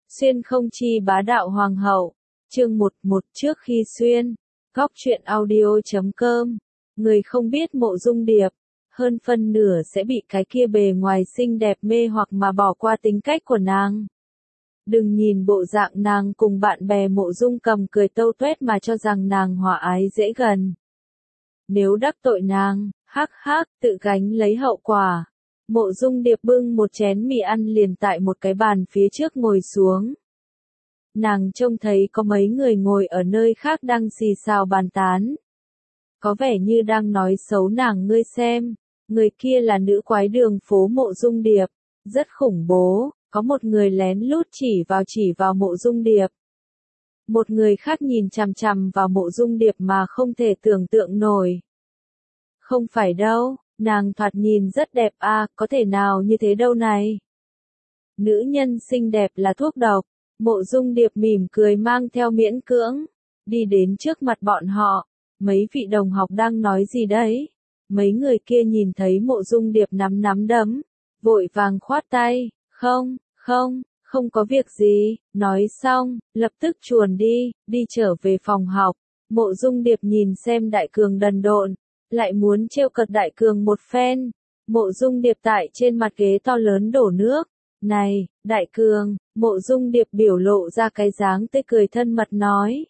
Xuyên không chi bá đạo hoàng hậu. Chương 11 trước khi xuyên. Góc truyện audio.com. Người không biết Mộ Dung Điệp, hơn phân nửa sẽ bị cái kia bề ngoài xinh đẹp mê hoặc mà bỏ qua tính cách của nàng. Đừng nhìn bộ dạng nàng cùng bạn bè Mộ Dung Cầm cười tâu tuét mà cho rằng nàng hòa ái dễ gần. Nếu đắc tội nàng, hắc hắc, tự gánh lấy hậu quả. Mộ Dung Điệp bưng một chén mì ăn liền tại một cái bàn phía trước ngồi xuống. Nàng trông thấy có mấy người ngồi ở nơi khác đang xì xào bàn tán. Có vẻ như đang nói xấu nàng, ngươi xem, người kia là nữ quái đường phố Mộ Dung Điệp, rất khủng bố, có một người lén lút chỉ vào Mộ Dung Điệp. Một người khác nhìn chằm chằm vào Mộ Dung Điệp mà không thể tưởng tượng nổi. Không phải đâu, nàng thoạt nhìn rất đẹp à, có thể nào như thế đâu này. Nữ nhân xinh đẹp là thuốc độc. Mộ Dung Điệp mỉm cười mang theo miễn cưỡng, đi đến trước mặt bọn họ. Mấy vị đồng học đang nói gì đấy? Mấy người kia nhìn thấy Mộ Dung Điệp nắm đấm, vội vàng khoát tay, không có việc gì, nói xong, lập tức chuồn đi trở về phòng học. Mộ Dung Điệp nhìn xem Đại Cường đần độn, lại muốn trêu cợt Đại Cường một phen. Mộ Dung Điệp tại trên mặt ghế to lớn đổ nước. Này, Đại Cường, Mộ Dung Điệp biểu lộ ra cái dáng tươi cười thân mật nói.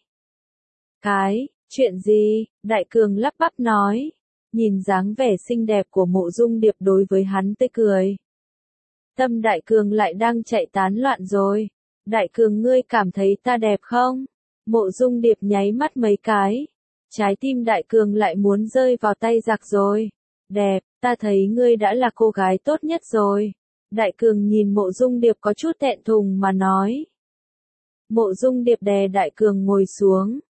Chuyện gì? Đại Cường lắp bắp nói. Nhìn dáng vẻ xinh đẹp của Mộ Dung Điệp đối với hắn tươi cười. Tâm Đại Cường lại đang chạy tán loạn rồi. Đại Cường, ngươi cảm thấy ta đẹp không? Mộ Dung Điệp nháy mắt mấy cái. Trái tim Đại Cường lại muốn rơi vào tay giặc rồi. Đẹp, ta thấy ngươi đã là cô gái tốt nhất rồi. Đại Cường nhìn Mộ Dung Điệp có chút thẹn thùng mà nói. Mộ Dung Điệp đè Đại Cường ngồi xuống.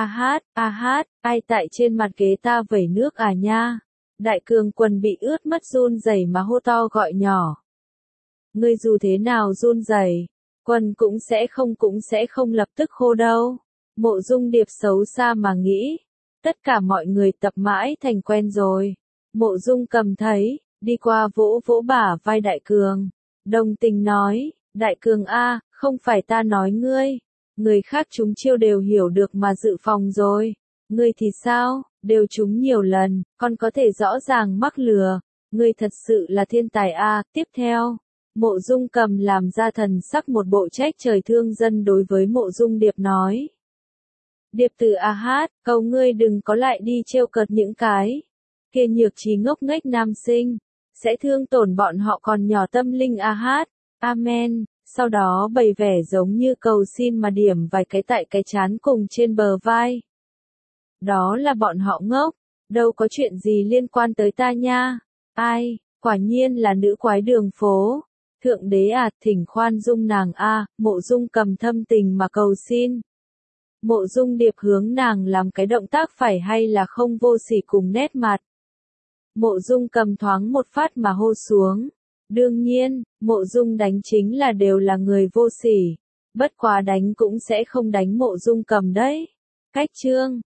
Ai tại trên mặt ghế ta vẩy nước à nha. Đại Cường quần bị ướt mất run rẩy mà hô to gọi nhỏ. Ngươi dù thế nào run rẩy, quần cũng sẽ không lập tức khô đâu. Mộ Dung Điệp xấu xa mà nghĩ. Tất cả mọi người tập mãi thành quen rồi. Mộ Dung Cầm thấy, đi qua vỗ bả vai Đại Cường. Đồng tình nói, Đại Cường a, không phải ta nói ngươi. Người khác chúng chiêu đều hiểu được mà dự phòng rồi. Ngươi thì sao, đều trúng nhiều lần, còn có thể rõ ràng mắc lừa. Ngươi thật sự là thiên tài a. Tiếp theo, Mộ Dung Cầm làm ra thần sắc một bộ trách trời thương dân đối với Mộ Dung Điệp nói. Điệp tử a hát, cầu ngươi đừng có lại đi trêu cợt những cái kia nhược trí ngốc nghếch nam sinh, sẽ thương tổn bọn họ còn nhỏ tâm linh a hát. Amen. Sau đó bày vẻ giống như cầu xin mà điểm vài cái tại cái trán cùng trên bờ vai. Đó là bọn họ ngốc, đâu có chuyện gì liên quan tới ta nha. Ai, quả nhiên là nữ quái đường phố. Thượng đế à, thỉnh khoan dung nàng a. Mộ Dung Cầm thâm tình mà cầu xin. Mộ Dung Điệp hướng nàng làm cái động tác phải hay là không vô sỉ cùng nét mặt. Mộ Dung Cầm thoáng một phát mà hô xuống. Đương nhiên, Mộ Dung đánh chính là đều là người vô sỉ. Bất quá đánh cũng sẽ không đánh Mộ Dung Cầm đấy. Cách chương.